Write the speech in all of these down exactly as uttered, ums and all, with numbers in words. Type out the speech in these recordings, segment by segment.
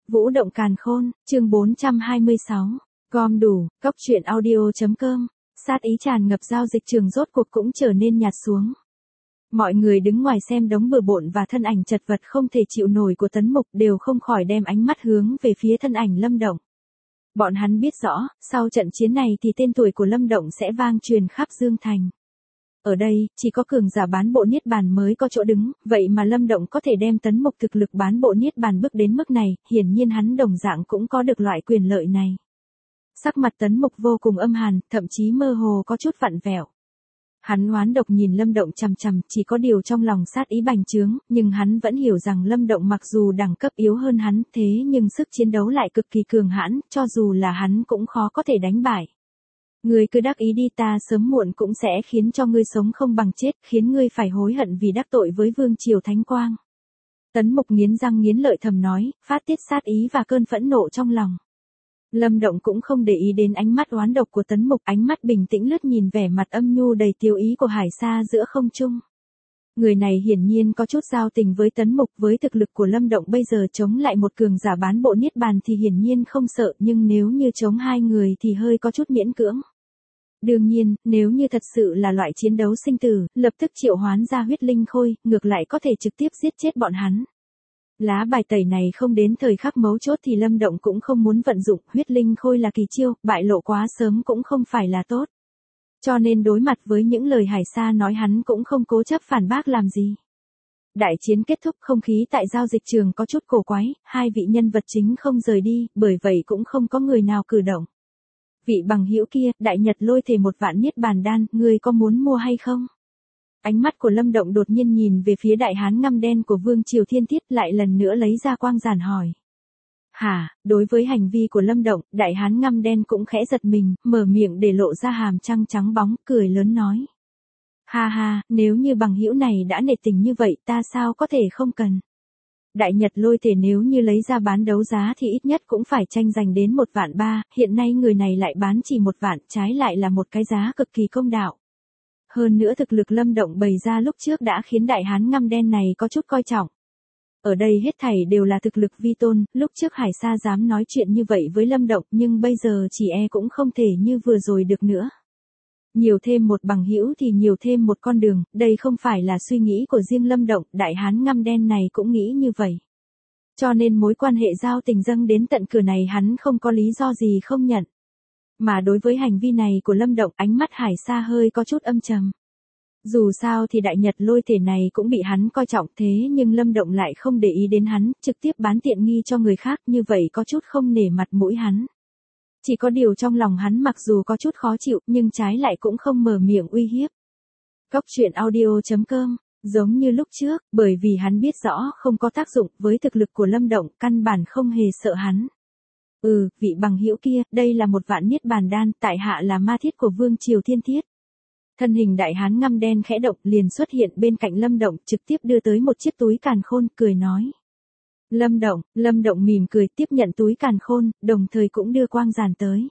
Vũ động càn khôn, chương bốn trăm hai mươi sáu. Gom đủ, cốc truyện audio.com. Sát ý tràn ngập giao dịch trường rốt cuộc cũng trở nên nhạt xuống. Mọi người đứng ngoài xem đống bừa bộn và thân ảnh chật vật không thể chịu nổi của Tấn Mục đều không khỏi đem ánh mắt hướng về phía thân ảnh Lâm Động. Bọn hắn biết rõ, sau trận chiến này thì tên tuổi của Lâm Động sẽ vang truyền khắp Dương Thành. Ở đây, chỉ có cường giả bán bộ niết bàn mới có chỗ đứng, vậy mà Lâm Động có thể đem Tấn Mục thực lực bán bộ niết bàn bước đến mức này, hiển nhiên hắn đồng dạng cũng có được loại quyền lợi này. Sắc mặt Tấn Mục vô cùng âm hàn, thậm chí mơ hồ có chút vặn vẹo. Hắn oán độc nhìn Lâm Động chằm chằm, chỉ có điều trong lòng sát ý bành trướng, nhưng hắn vẫn hiểu rằng Lâm Động mặc dù đẳng cấp yếu hơn hắn, thế nhưng sức chiến đấu lại cực kỳ cường hãn, cho dù là hắn cũng khó có thể đánh bại. Ngươi cứ đắc ý đi, ta sớm muộn cũng sẽ khiến cho ngươi sống không bằng chết, khiến ngươi phải hối hận vì đắc tội với Vương Triều Thánh Quang. Tấn Mục nghiến răng nghiến lợi thầm nói, phát tiết sát ý và cơn phẫn nộ trong lòng. Lâm Động cũng không để ý đến ánh mắt oán độc của Tấn Mục, ánh mắt bình tĩnh lướt nhìn vẻ mặt âm nhu đầy tiêu ý của Hải Sa giữa không trung. Người này hiển nhiên có chút giao tình với Tấn Mục, với thực lực của Lâm Động bây giờ chống lại một cường giả bán bộ niết bàn thì hiển nhiên không sợ, nhưng nếu như chống hai người thì hơi có chút miễn cưỡng. Đương nhiên, nếu như thật sự là loại chiến đấu sinh tử, lập tức triệu hoán ra huyết linh khôi, ngược lại có thể trực tiếp giết chết bọn hắn. Lá bài tẩy này không đến thời khắc mấu chốt thì Lâm Động cũng không muốn vận dụng, huyết linh khôi là kỳ chiêu, bại lộ quá sớm cũng không phải là tốt. Cho nên đối mặt với những lời Hải Sa nói hắn cũng không cố chấp phản bác làm gì. Đại chiến kết thúc, không khí tại giao dịch trường có chút cổ quái, hai vị nhân vật chính không rời đi, bởi vậy cũng không có người nào cử động. Vị bằng hữu kia, Đại Nhật Lôi thể một vạn niết bàn đan, ngươi có muốn mua hay không? Ánh mắt của Lâm Động đột nhiên nhìn về phía đại hán ngăm đen của Vương Triều Thiên Thiết, lại lần nữa lấy ra quang giản hỏi. Hả, đối với hành vi của Lâm Động, đại hán ngăm đen cũng khẽ giật mình, mở miệng để lộ ra hàm răng trắng bóng, cười lớn nói. Ha ha, nếu như bằng hữu này đã nể tình như vậy, ta sao có thể không cần. Đại Nhật Lôi thể nếu như lấy ra bán đấu giá thì ít nhất cũng phải tranh giành đến một vạn ba, hiện nay người này lại bán chỉ một vạn, trái lại là một cái giá cực kỳ công đạo. Hơn nữa thực lực Lâm Động bày ra lúc trước đã khiến đại hán ngăm đen này có chút coi trọng. Ở đây hết thảy đều là thực lực vi tôn, lúc trước Hải Sa dám nói chuyện như vậy với Lâm Động, nhưng bây giờ chỉ e cũng không thể như vừa rồi được nữa. Nhiều thêm một bằng hữu thì nhiều thêm một con đường, đây không phải là suy nghĩ của riêng Lâm Động, đại hán ngăm đen này cũng nghĩ như vậy. Cho nên mối quan hệ giao tình dâng đến tận cửa này hắn không có lý do gì không nhận. Mà đối với hành vi này của Lâm Động, ánh mắt Hải Sa hơi có chút âm trầm. Dù sao thì Đại Nhật Lôi thể này cũng bị hắn coi trọng, thế nhưng Lâm Động lại không để ý đến hắn, trực tiếp bán tiện nghi cho người khác, như vậy có chút không nể mặt mũi hắn. Chỉ có điều trong lòng hắn mặc dù có chút khó chịu, nhưng trái lại cũng không mở miệng uy hiếp. Cốc truyện audio.com. Giống như lúc trước, bởi vì hắn biết rõ không có tác dụng, với thực lực của Lâm Động, căn bản không hề sợ hắn. Ừ, vị bằng hữu kia, đây là một vạn niết bàn đan, tại hạ là ma thiết của Vương Triều Thiên Thiết. Thân hình đại hán ngăm đen khẽ động, liền xuất hiện bên cạnh Lâm Động, trực tiếp đưa tới một chiếc túi càn khôn, cười nói. Lâm Động, Lâm Động mỉm cười tiếp nhận túi càn khôn, đồng thời cũng đưa quang giản tới.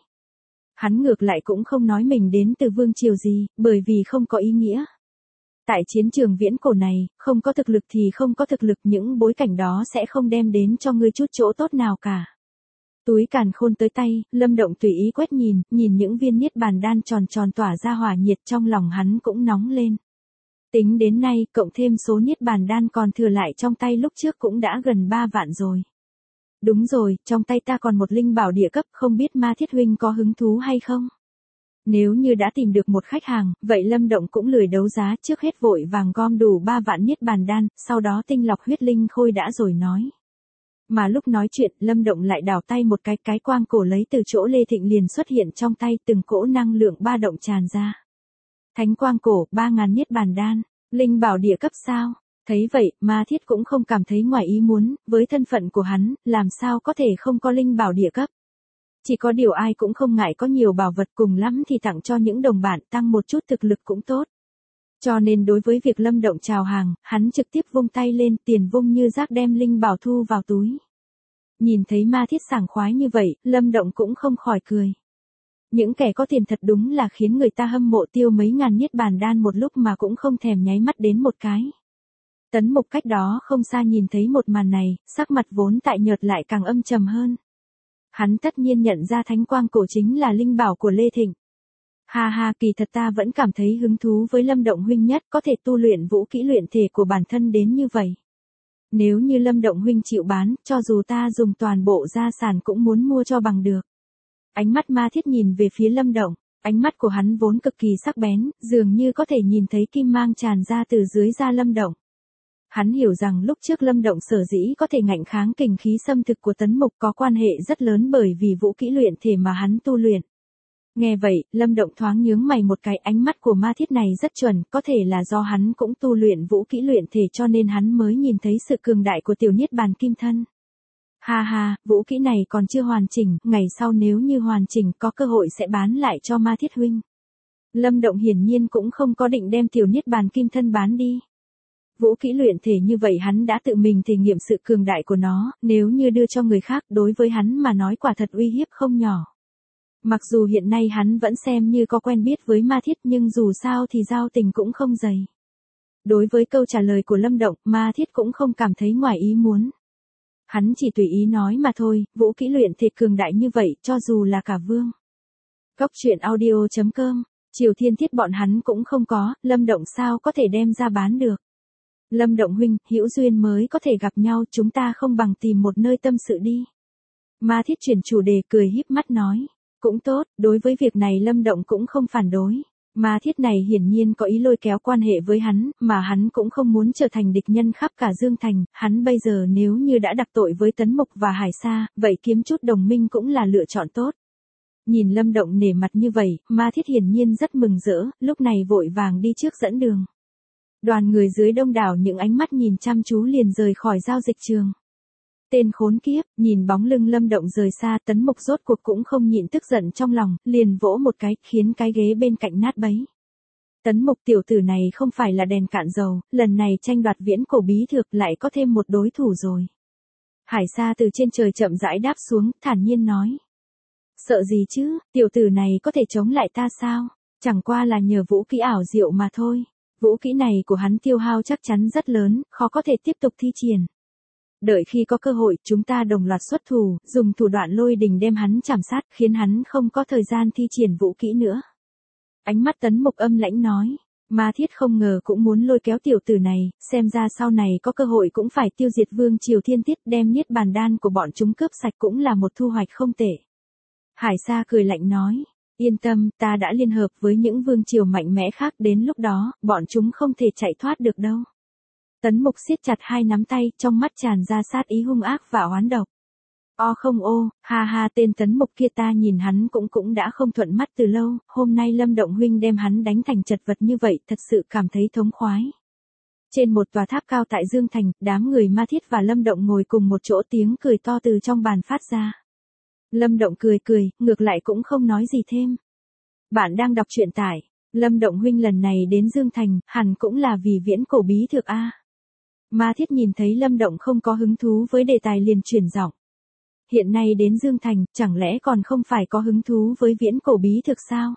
Hắn ngược lại cũng không nói mình đến từ Vương Triều gì, bởi vì không có ý nghĩa. Tại chiến trường viễn cổ này, không có thực lực thì không có thực lực, những bối cảnh đó sẽ không đem đến cho ngươi chút chỗ tốt nào cả. Túi càn khôn tới tay, Lâm Động tùy ý quét nhìn, nhìn những viên niết bàn đan tròn tròn tỏa ra hỏa nhiệt, trong lòng hắn cũng nóng lên. Tính đến nay, cộng thêm số niết bàn đan còn thừa lại trong tay lúc trước cũng đã gần ba vạn rồi. Đúng rồi, trong tay ta còn một linh bảo địa cấp, không biết Ma Thiết huynh có hứng thú hay không? Nếu như đã tìm được một khách hàng, vậy Lâm Động cũng lười đấu giá, trước hết vội vàng gom đủ ba vạn niết bàn đan, sau đó tinh lọc huyết linh khôi đã rồi nói. Mà lúc nói chuyện, Lâm Động lại đảo tay một cái, cái quang cổ lấy từ chỗ Lê Thịnh liền xuất hiện trong tay, từng cỗ năng lượng ba động tràn ra. Thánh quang cổ, ba ngàn niết bàn đan, linh bảo địa cấp sao? Thấy vậy, Ma Thiết cũng không cảm thấy ngoài ý muốn, với thân phận của hắn, làm sao có thể không có linh bảo địa cấp. Chỉ có điều ai cũng không ngại có nhiều bảo vật, cùng lắm thì tặng cho những đồng bạn, tăng một chút thực lực cũng tốt. Cho nên đối với việc Lâm Động chào hàng, hắn trực tiếp vung tay lên, tiền vung như rác đem linh bảo thu vào túi. Nhìn thấy Ma Thiết sảng khoái như vậy, Lâm Động cũng không khỏi cười. Những kẻ có tiền thật đúng là khiến người ta hâm mộ, tiêu mấy ngàn niết bàn đan một lúc mà cũng không thèm nháy mắt đến một cái. Tấn Mục cách đó không xa nhìn thấy một màn này, sắc mặt vốn tại nhợt lại càng âm trầm hơn. Hắn tất nhiên nhận ra thánh quang cổ chính là linh bảo của Lê Thịnh. Ha ha, kỳ thật ta vẫn cảm thấy hứng thú với Lâm Động huynh nhất, có thể tu luyện vũ kỹ luyện thể của bản thân đến như vậy. Nếu như Lâm Động huynh chịu bán, cho dù ta dùng toàn bộ gia sản cũng muốn mua cho bằng được. Ánh mắt Ma Thiết nhìn về phía Lâm Động, ánh mắt của hắn vốn cực kỳ sắc bén, dường như có thể nhìn thấy kim mang tràn ra từ dưới da Lâm Động. Hắn hiểu rằng lúc trước Lâm Động sở dĩ có thể ngạnh kháng kình khí xâm thực của Tấn Mục có quan hệ rất lớn bởi vì vũ kỹ luyện thể mà hắn tu luyện. Nghe vậy, Lâm Động thoáng nhướng mày một cái, ánh mắt của Ma Thiết này rất chuẩn, có thể là do hắn cũng tu luyện vũ kỹ luyện thể cho nên hắn mới nhìn thấy sự cường đại của tiểu niết bàn kim thân. Ha ha, vũ kỹ này còn chưa hoàn chỉnh, ngày sau nếu như hoàn chỉnh có cơ hội sẽ bán lại cho Ma Thiết huynh. Lâm Động hiển nhiên cũng không có định đem tiểu niết bàn kim thân bán đi. Vũ kỹ luyện thể như vậy hắn đã tự mình thể nghiệm sự cường đại của nó, nếu như đưa cho người khác đối với hắn mà nói quả thật uy hiếp không nhỏ. Mặc dù hiện nay hắn vẫn xem như có quen biết với Ma Thiết nhưng dù sao thì giao tình cũng không dày. Đối với câu trả lời của Lâm Động, Ma Thiết cũng không cảm thấy ngoài ý muốn. Hắn chỉ tùy ý nói mà thôi, vũ kỹ luyện thể cường đại như vậy cho dù là cả vương. Cốc truyện audio chấm com, Triều Thiên Thiết bọn hắn cũng không có, Lâm Động sao có thể đem ra bán được. Lâm Động huynh, hữu duyên mới có thể gặp nhau, chúng ta không bằng tìm một nơi tâm sự đi. Ma Thiết chuyển chủ đề cười híp mắt nói. Cũng tốt, đối với việc này Lâm Động cũng không phản đối. Ma Thiết này hiển nhiên có ý lôi kéo quan hệ với hắn, mà hắn cũng không muốn trở thành địch nhân khắp cả Dương Thành, hắn bây giờ nếu như đã đắc tội với Tấn Mục và Hải Sa, vậy kiếm chút đồng minh cũng là lựa chọn tốt. Nhìn Lâm Động nể mặt như vậy, Ma Thiết hiển nhiên rất mừng rỡ, lúc này vội vàng đi trước dẫn đường. Đoàn người dưới đông đảo những ánh mắt nhìn chăm chú liền rời khỏi giao dịch trường. Tên khốn kiếp, nhìn bóng lưng Lâm Động rời xa, Tấn Mục rốt cuộc cũng không nhịn tức giận trong lòng, liền vỗ một cái, khiến cái ghế bên cạnh nát bấy. Tấn Mục tiểu tử này không phải là đèn cạn dầu, lần này tranh đoạt viễn cổ bí thực lại có thêm một đối thủ rồi. Hải Sa từ trên trời chậm rãi đáp xuống, thản nhiên nói. Sợ gì chứ, tiểu tử này có thể chống lại ta sao? Chẳng qua là nhờ vũ kỹ ảo diệu mà thôi. Vũ kỹ này của hắn tiêu hao chắc chắn rất lớn, khó có thể tiếp tục thi triển. Đợi khi có cơ hội, chúng ta đồng loạt xuất thủ, dùng thủ đoạn lôi đình đem hắn chảm sát, khiến hắn không có thời gian thi triển vũ kỹ nữa. Ánh mắt Tấn Mục âm lãnh nói, Ma Thiết không ngờ cũng muốn lôi kéo tiểu tử này, xem ra sau này có cơ hội cũng phải tiêu diệt Vương Triều Thiên Tiết, đem niết bàn đan của bọn chúng cướp sạch cũng là một thu hoạch không tệ. Hải Sa cười lạnh nói, yên tâm, ta đã liên hợp với những vương triều mạnh mẽ khác, đến lúc đó, bọn chúng không thể chạy thoát được đâu. Tấn Mục siết chặt hai nắm tay, trong mắt tràn ra sát ý hung ác và oán độc. O không ô, ha ha, tên Tấn Mục kia ta nhìn hắn cũng cũng đã không thuận mắt từ lâu, hôm nay Lâm Động huynh đem hắn đánh thành chật vật như vậy, thật sự cảm thấy thống khoái. Trên một tòa tháp cao tại Dương Thành, đám người Ma Thiết và Lâm Động ngồi cùng một chỗ, tiếng cười to từ trong bàn phát ra. Lâm Động cười cười, ngược lại cũng không nói gì thêm. Bạn đang đọc truyện tải, Lâm Động huynh lần này đến Dương Thành, hẳn cũng là vì viễn cổ bí thực a. Ma Thiết nhìn thấy Lâm Động không có hứng thú với đề tài liền chuyển giọng. Hiện nay đến Dương Thành, chẳng lẽ còn không phải có hứng thú với viễn cổ bí thực sao?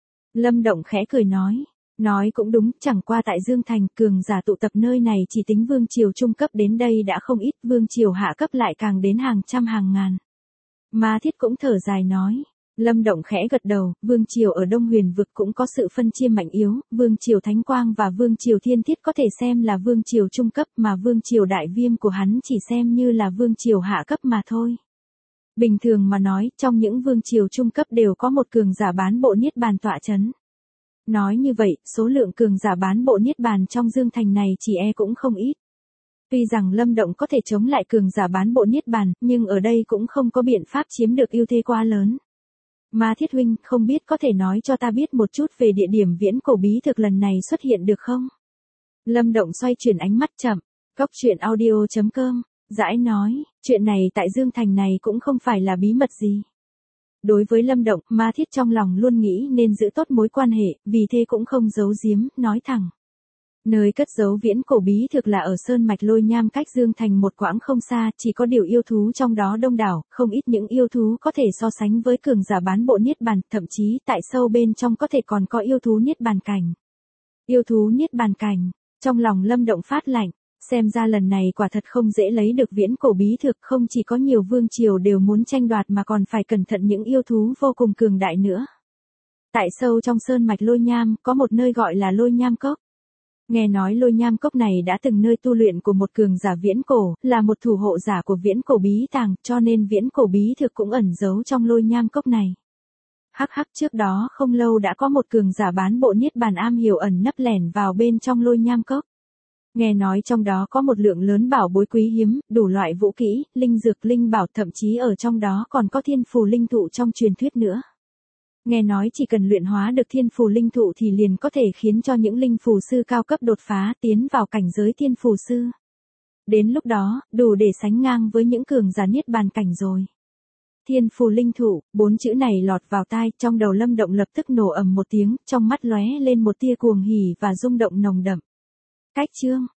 Lâm Động khẽ cười nói. Nói cũng đúng, chẳng qua tại Dương Thành, cường giả tụ tập nơi này chỉ tính vương triều trung cấp đến đây đã không ít, vương triều hạ cấp lại càng đến hàng trăm hàng ngàn. Ma Thiết cũng thở dài nói. Lâm Động khẽ gật đầu, vương triều ở Đông Huyền vực cũng có sự phân chia mạnh yếu, vương triều Thánh Quang và vương triều Thiên Thiết có thể xem là vương triều trung cấp, mà vương triều Đại Viêm của hắn chỉ xem như là vương triều hạ cấp mà thôi. Bình thường mà nói, trong những vương triều trung cấp đều có một cường giả bán bộ niết bàn tọa chấn. Nói như vậy, số lượng cường giả bán bộ niết bàn trong Dương Thành này chỉ e cũng không ít. Tuy rằng Lâm Động có thể chống lại cường giả bán bộ niết bàn, nhưng ở đây cũng không có biện pháp chiếm được ưu thế quá lớn. Ma Thiết huynh, không biết có thể nói cho ta biết một chút về địa điểm viễn cổ bí thực lần này xuất hiện được không? Lâm Động xoay chuyển ánh mắt chậm, cốc truyện audio chấm com, dãi nói, chuyện này tại Dương Thành này cũng không phải là bí mật gì. Đối với Lâm Động, Ma Thiết trong lòng luôn nghĩ nên giữ tốt mối quan hệ, vì thế cũng không giấu giếm, nói thẳng. Nơi cất giấu viễn cổ bí thực là ở Sơn Mạch Lôi Nham cách Dương Thành một quãng không xa, chỉ có điều yêu thú trong đó đông đảo, không ít những yêu thú có thể so sánh với cường giả bán bộ niết bàn, thậm chí tại sâu bên trong có thể còn có yêu thú niết bàn cảnh. Yêu thú niết bàn cảnh, trong lòng Lâm Động phát lạnh, Xem ra lần này quả thật không dễ lấy được viễn cổ bí thực, không chỉ có nhiều vương triều đều muốn tranh đoạt mà còn phải cẩn thận những yêu thú vô cùng cường đại nữa. Tại sâu trong sơn mạch Lôi Nham, có một nơi gọi là Lôi Nham Cốc. Nghe nói Lôi Nham Cốc này đã từng nơi tu luyện của một cường giả viễn cổ, là một thủ hộ giả của viễn cổ bí tàng, cho nên viễn cổ bí thực cũng ẩn giấu trong Lôi Nham Cốc này. Hắc hắc, trước đó không lâu đã có một cường giả bán bộ niết bàn am hiểu ẩn nấp lẻn vào bên trong Lôi Nham Cốc. Nghe nói trong đó có một lượng lớn bảo bối quý hiếm, đủ loại vũ kỹ, linh dược, linh bảo, thậm chí ở trong đó còn có thiên phù linh thụ trong truyền thuyết nữa. Nghe nói chỉ cần luyện hóa được thiên phù linh thụ thì liền có thể khiến cho những linh phù sư cao cấp đột phá tiến vào cảnh giới thiên phù sư. Đến lúc đó, đủ để sánh ngang với những cường giả niết bàn cảnh rồi. Thiên phù linh thụ, bốn chữ này lọt vào tai, trong đầu Lâm Động lập tức nổ ầm một tiếng, trong mắt lóe lên một tia cuồng hỉ và rung động nồng đậm. Cách chương